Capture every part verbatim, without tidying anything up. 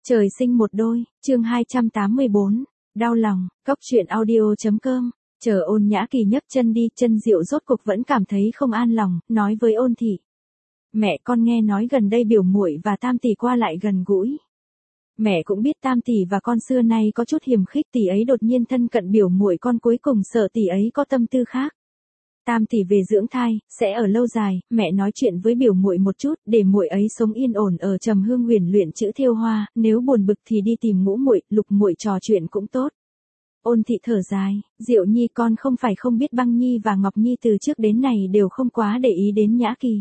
Trời sinh một đôi, chương hai trăm tám mươi bốn, đau lòng, cốc truyện audio.com, chờ Ôn Nhã Kỳ nhấc chân đi, Chân Diệu rốt cục vẫn cảm thấy không an lòng, nói với Ôn Thị. Mẹ con nghe nói gần đây biểu muội và Tam tỷ qua lại gần gũi. Mẹ cũng biết Tam tỷ và con xưa nay có chút hiềm khích, tỷ ấy đột nhiên thân cận biểu muội con, cuối cùng sợ tỷ ấy có tâm tư khác. Tam tỷ về dưỡng thai, sẽ ở lâu dài, mẹ nói chuyện với biểu muội một chút, để muội ấy sống yên ổn ở Trầm Hương Huyền luyện chữ thêu hoa, nếu buồn bực thì đi tìm Ngũ muội, Lục muội trò chuyện cũng tốt. Ôn Thị thở dài, Diệu Nhi con không phải không biết Băng Nhi và Ngọc Nhi từ trước đến nay đều không quá để ý đến Nhã Kỳ.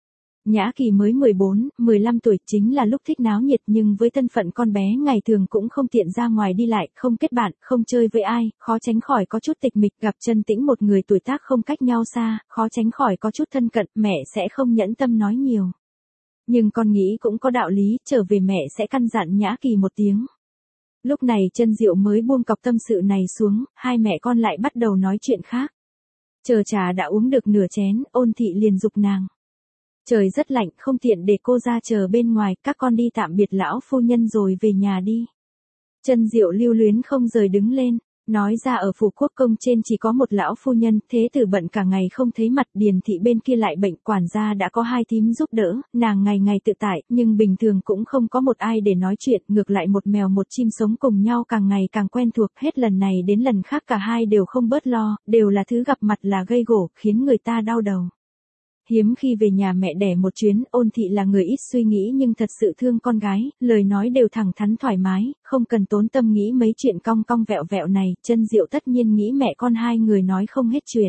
Nhã Kỳ mới mười bốn, mười lăm tuổi, chính là lúc thích náo nhiệt, nhưng với thân phận con bé ngày thường cũng không tiện ra ngoài đi lại, không kết bạn, không chơi với ai, khó tránh khỏi có chút tịch mịch, gặp Chân Tĩnh một người tuổi tác không cách nhau xa, khó tránh khỏi có chút thân cận, mẹ sẽ không nhẫn tâm nói nhiều. Nhưng con nghĩ cũng có đạo lý, trở về mẹ sẽ căn dặn Nhã Kỳ một tiếng. Lúc này Chân Diệu mới buông cọc tâm sự này xuống, hai mẹ con lại bắt đầu nói chuyện khác. Chờ trà đã uống được nửa chén, Ôn Thị liền giục nàng. Trời rất lạnh, không tiện để cô ra chờ bên ngoài, các con đi tạm biệt lão phu nhân rồi về nhà đi. Chân Diệu lưu luyến không rời đứng lên, nói ra ở phủ quốc công trên chỉ có một lão phu nhân, thế tử bận cả ngày không thấy mặt, Điền thị bên kia lại bệnh, quản gia đã có hai thím giúp đỡ, nàng ngày ngày tự tại, nhưng bình thường cũng không có một ai để nói chuyện, ngược lại một mèo một chim sống cùng nhau càng ngày càng quen thuộc, hết lần này đến lần khác cả hai đều không bớt lo, đều là thứ gặp mặt là gây gổ, khiến người ta đau đầu. Hiếm khi về nhà mẹ đẻ một chuyến, Ôn Thị là người ít suy nghĩ nhưng thật sự thương con gái, lời nói đều thẳng thắn thoải mái, không cần tốn tâm nghĩ mấy chuyện cong cong vẹo vẹo này, Chân Diệu tất nhiên nghĩ mẹ con hai người nói không hết chuyện.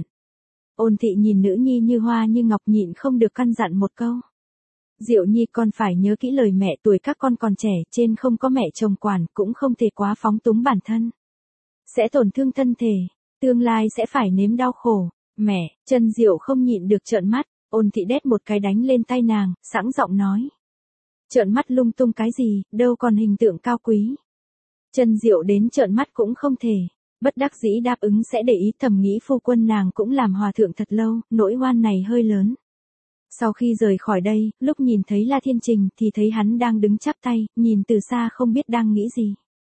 Ôn Thị nhìn nữ nhi như hoa như ngọc, nhịn không được căn dặn một câu. Diệu Nhi con phải nhớ kỹ lời mẹ, tuổi các con còn trẻ, trên không có mẹ chồng quản, cũng không thể quá phóng túng bản thân. Sẽ tổn thương thân thể, tương lai sẽ phải nếm đau khổ. Mẹ, Chân Diệu không nhịn được trợn mắt. Ôn Thị đét một cái đánh lên tay nàng, sẵn giọng nói. Trợn mắt lung tung cái gì, đâu còn hình tượng cao quý. Chân Diệu đến trợn mắt cũng không thể, bất đắc dĩ đáp ứng sẽ để ý, thầm nghĩ phu quân nàng cũng làm hòa thượng thật lâu, nỗi oan này hơi lớn. Sau khi rời khỏi đây, lúc nhìn thấy La Thiên Trình thì thấy hắn đang đứng chắp tay, nhìn từ xa không biết đang nghĩ gì.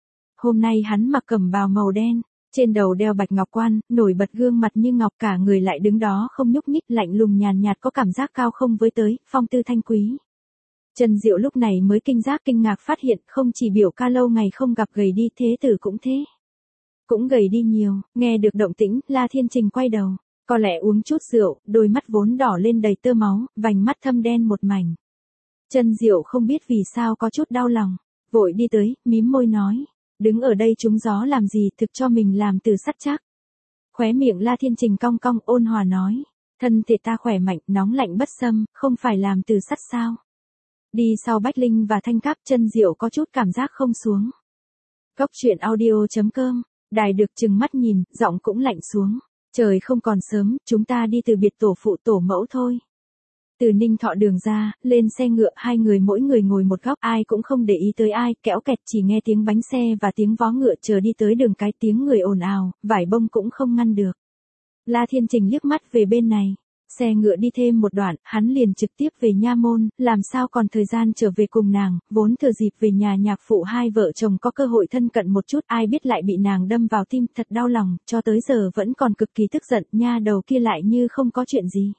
Hôm nay hắn mặc cẩm bào màu đen. Trên đầu đeo bạch ngọc quan, nổi bật gương mặt như ngọc, cả người lại đứng đó không nhúc nhích, lạnh lùng nhàn nhạt, có cảm giác cao không với tới, phong tư thanh quý. Chân Diệu lúc này mới kinh giác kinh ngạc phát hiện, không chỉ biểu ca lâu ngày không gặp gầy đi, thế tử cũng thế. Cũng gầy đi nhiều, nghe được động tĩnh, La Thiên Trình quay đầu, có lẽ uống chút rượu, đôi mắt vốn đỏ lên đầy tơ máu, vành mắt thâm đen một mảnh. Chân Diệu không biết vì sao có chút đau lòng, vội đi tới, mím môi nói. Đứng ở đây trúng gió làm gì, thực cho mình làm từ sắt chắc. Khóe miệng La Thiên Trình cong cong, ôn hòa nói. Thân thể ta khỏe mạnh, nóng lạnh bất xâm, không phải làm từ sắt sao. Đi sau Bách Linh và Thanh Cáp, Chân Diệu có chút cảm giác không xuống. Cốc truyện audio.com, đài được chừng mắt nhìn, giọng cũng lạnh xuống. Trời không còn sớm, chúng ta đi từ biệt tổ phụ tổ mẫu thôi. Từ Ninh Thọ đường ra, lên xe ngựa, hai người mỗi người ngồi một góc, ai cũng không để ý tới ai, kẽo kẹt, chỉ nghe tiếng bánh xe và tiếng vó ngựa, chờ đi tới đường cái, tiếng người ồn ào, vải bông cũng không ngăn được. La Thiên Trình liếc mắt về bên này, xe ngựa đi thêm một đoạn, hắn liền trực tiếp về nha môn, làm sao còn thời gian trở về cùng nàng, vốn thừa dịp về nhà nhạc phụ hai vợ chồng có cơ hội thân cận một chút, ai biết lại bị nàng đâm vào tim, thật đau lòng, cho tới giờ vẫn còn cực kỳ tức giận, nha đầu kia lại như không có chuyện gì.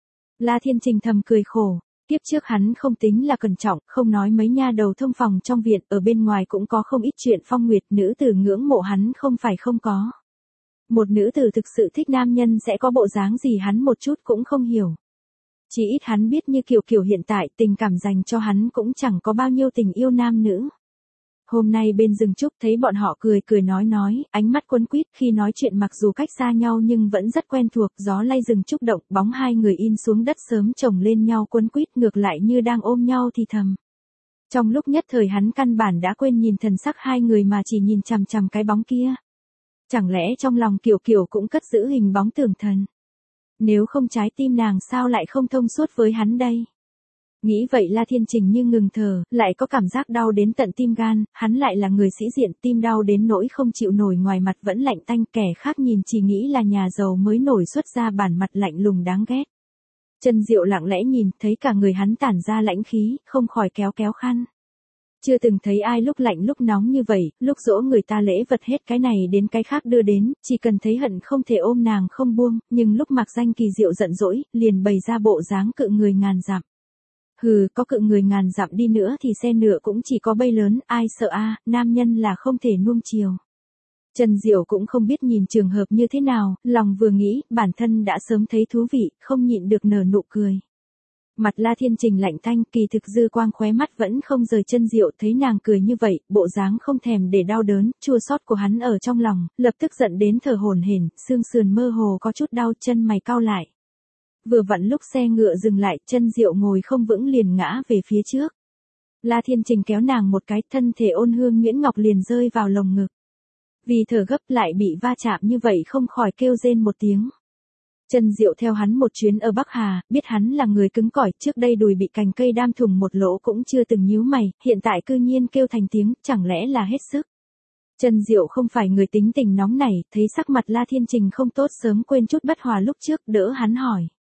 La Thiên Trình thầm cười khổ, tiếp trước hắn không tính là cẩn trọng, không nói mấy nha đầu thông phòng trong viện, ở bên ngoài cũng có không ít chuyện phong nguyệt, nữ tử ngưỡng mộ hắn không phải không có. Một nữ tử thực sự thích nam nhân sẽ có bộ dáng gì hắn một chút cũng không hiểu. Chỉ ít hắn biết như Kiều Kiều hiện tại tình cảm dành cho hắn cũng chẳng có bao nhiêu tình yêu nam nữ. Hôm nay bên rừng trúc thấy bọn họ cười cười nói nói, ánh mắt quấn quýt, khi nói chuyện mặc dù cách xa nhau nhưng vẫn rất quen thuộc, gió lay rừng trúc động, bóng hai người in xuống đất sớm chồng lên nhau quấn quýt, ngược lại như đang ôm nhau thì thầm. Trong lúc nhất thời hắn căn bản đã quên nhìn thần sắc hai người mà chỉ nhìn chằm chằm cái bóng kia. Chẳng lẽ trong lòng Kiều Kiều cũng cất giữ hình bóng tưởng thần? Nếu không trái tim nàng sao lại không thông suốt với hắn đây? Nghĩ vậy La Thiên Trình như ngừng thở, lại có cảm giác đau đến tận tim gan, hắn lại là người sĩ diện, tim đau đến nỗi không chịu nổi, ngoài mặt vẫn lạnh tanh, kẻ khác nhìn chỉ nghĩ là nhà giàu mới nổi xuất ra bản mặt lạnh lùng đáng ghét. Chân Diệu lặng lẽ nhìn, thấy cả người hắn tản ra lãnh khí, không khỏi kéo kéo khăn. Chưa từng thấy ai lúc lạnh lúc nóng như vậy, lúc dỗ người ta lễ vật hết cái này đến cái khác đưa đến, chỉ cần thấy hận không thể ôm nàng không buông, nhưng lúc Mạc Danh Kỳ Diệu giận dỗi, liền bày ra bộ dáng cự người ngàn dặm. Hừ, có cự người ngàn dặm đi nữa thì xe ngựa cũng chỉ có bay lớn, ai sợ a, nam nhân là không thể nuông chiều. Trần Diệu cũng không biết nhìn trường hợp như thế nào, lòng vừa nghĩ, bản thân đã sớm thấy thú vị, không nhịn được nở nụ cười. Mặt La Thiên Trình lạnh tanh, kỳ thực dư quang khóe mắt vẫn không rời Trân Diệu, thấy nàng cười như vậy, bộ dáng không thèm để đau đớn, chua xót của hắn ở trong lòng, lập tức giận đến thở hổn hển, xương sườn mơ hồ có chút đau, chân mày cau lại. Vừa vặn lúc xe ngựa dừng lại, Trân Diệu ngồi không vững liền ngã về phía trước. La Thiên Trình kéo nàng một cái, thân thể ôn hương nhuyễn ngọc liền rơi vào lồng ngực. Vì thở gấp lại bị va chạm như vậy không khỏi kêu rên một tiếng. Trân Diệu theo hắn một chuyến ở Bắc Hà, biết hắn là người cứng cỏi, trước đây đùi bị cành cây đam thủng một lỗ cũng chưa từng nhíu mày, hiện tại cư nhiên kêu thành tiếng, chẳng lẽ là hết sức. Trân Diệu không phải người tính tình nóng nảy, thấy sắc mặt La Thiên Trình không tốt sớm quên chút bất hòa lúc trước, đỡ hắn hỏi.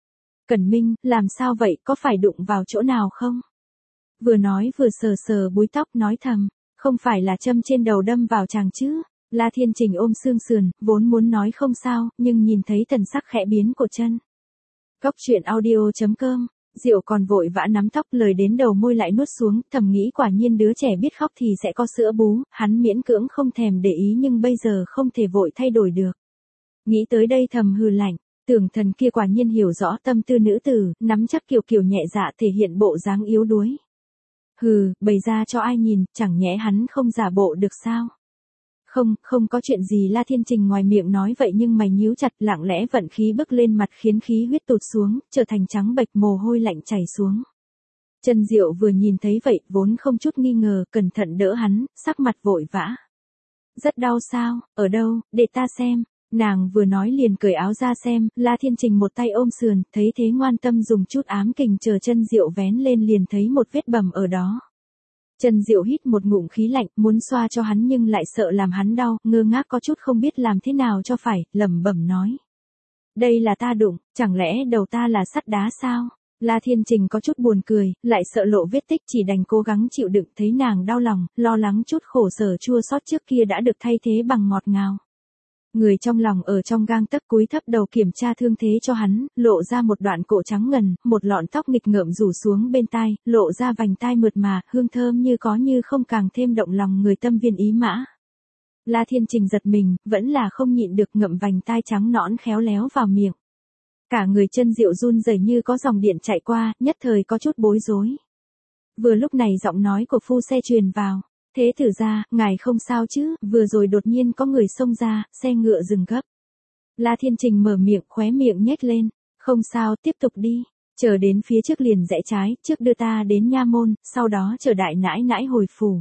Cẩn Minh, làm sao vậy, có phải đụng vào chỗ nào không? Vừa nói vừa sờ sờ búi tóc nói thầm, không phải là châm trên đầu đâm vào chàng chứ? La Thiên Trình ôm xương sườn, vốn muốn nói không sao, nhưng nhìn thấy thần sắc khẽ biến của chân. Cóc truyện audio chấm com, Diệu còn vội vã nắm tóc lời đến đầu môi lại nuốt xuống, thầm nghĩ quả nhiên đứa trẻ biết khóc thì sẽ có sữa bú, hắn miễn cưỡng không thèm để ý nhưng bây giờ không thể vội thay đổi được. Nghĩ tới đây thầm hừ lạnh, tưởng thần kia quả nhiên hiểu rõ tâm tư nữ tử, nắm chắc kiểu kiểu nhẹ dạ thể hiện bộ dáng yếu đuối. Hừ, bày ra cho ai nhìn, chẳng nhẽ hắn không giả bộ được sao? Không, không có chuyện gì La Thiên Trình ngoài miệng nói vậy nhưng mày nhíu chặt lặng lẽ vận khí bức lên mặt khiến khí huyết tụt xuống, trở thành trắng bệch mồ hôi lạnh chảy xuống. Trân Diệu vừa nhìn thấy vậy, vốn không chút nghi ngờ, cẩn thận đỡ hắn, sắc mặt vội vã. Rất đau sao, ở đâu, để ta xem. Nàng vừa nói liền cởi áo ra xem, La Thiên Trình một tay ôm sườn, thấy thế ngoan tâm dùng chút ám kình chờ Trân Diệu vén lên liền thấy một vết bầm ở đó. Trân Diệu hít một ngụm khí lạnh, muốn xoa cho hắn nhưng lại sợ làm hắn đau, ngơ ngác có chút không biết làm thế nào cho phải, lẩm bẩm nói. Đây là ta đụng, chẳng lẽ đầu ta là sắt đá sao? La Thiên Trình có chút buồn cười, lại sợ lộ vết tích chỉ đành cố gắng chịu đựng, thấy nàng đau lòng, lo lắng chút khổ sở chua xót trước kia đã được thay thế bằng ngọt ngào. Người trong lòng ở trong gang tấc cúi thấp đầu kiểm tra thương thế cho hắn, lộ ra một đoạn cổ trắng ngần, một lọn tóc nghịch ngợm rủ xuống bên tai, lộ ra vành tai mượt mà, hương thơm như có như không càng thêm động lòng người tâm viên ý mã. La Thiên Trình giật mình, vẫn là không nhịn được ngậm vành tai trắng nõn khéo léo vào miệng. Cả người Trân Diệu run rẩy như có dòng điện chạy qua, nhất thời có chút bối rối. Vừa lúc này giọng nói của phu xe truyền vào. Thế thử ra, ngài không sao chứ, vừa rồi đột nhiên có người xông ra, xe ngựa dừng gấp. La Thiên Trình mở miệng, khóe miệng nhếch lên, không sao, tiếp tục đi, chờ đến phía trước liền rẽ trái, trước đưa ta đến nha môn, sau đó chờ đại nãi nãi hồi phủ.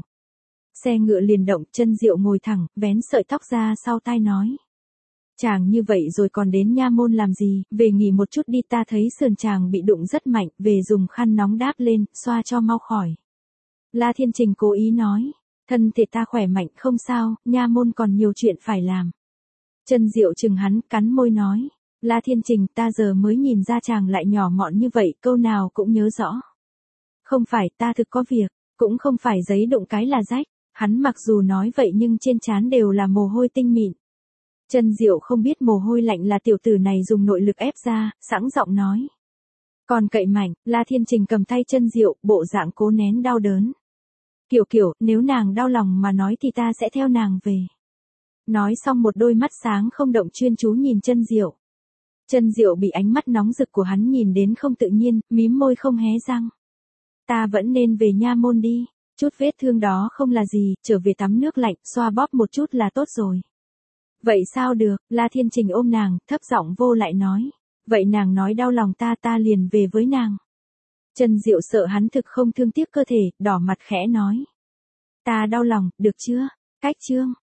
Xe ngựa liền động, Trân Diệu ngồi thẳng, vén sợi tóc ra sau tai nói. Chàng như vậy rồi còn đến nha môn làm gì, về nghỉ một chút đi, ta thấy sườn chàng bị đụng rất mạnh, về dùng khăn nóng đáp lên, xoa cho mau khỏi. La Thiên Trình cố ý nói. Thân thể ta khỏe mạnh không sao, nha môn còn nhiều chuyện phải làm. Trân Diệu chừng hắn, cắn môi nói. La Thiên Trình, ta giờ mới nhìn ra chàng lại nhỏ mọn như vậy, câu nào cũng nhớ rõ. Không phải, ta thực có việc, cũng không phải giấy đụng cái là rách. Hắn mặc dù nói vậy nhưng trên trán đều là mồ hôi tinh mịn. Trân Diệu không biết mồ hôi lạnh là tiểu tử này dùng nội lực ép ra, sẵn giọng nói. Còn cậy mạnh, La Thiên Trình cầm tay Trân Diệu, bộ dạng cố nén đau đớn. Kiểu kiểu, nếu nàng đau lòng mà nói thì ta sẽ theo nàng về. Nói xong một đôi mắt sáng không động chuyên chú nhìn Trân Diệu. Trân Diệu bị ánh mắt nóng rực của hắn nhìn đến không tự nhiên, mím môi không hé răng. Ta vẫn nên về nha môn đi, chút vết thương đó không là gì, trở về tắm nước lạnh, xoa bóp một chút là tốt rồi. Vậy sao được, La Thiên Trình ôm nàng, thấp giọng vô lại nói. Vậy nàng nói đau lòng ta ta liền về với nàng. Trân Diệu sợ hắn thực không thương tiếc cơ thể, đỏ mặt khẽ nói. Ta đau lòng, được chưa? Cách chương.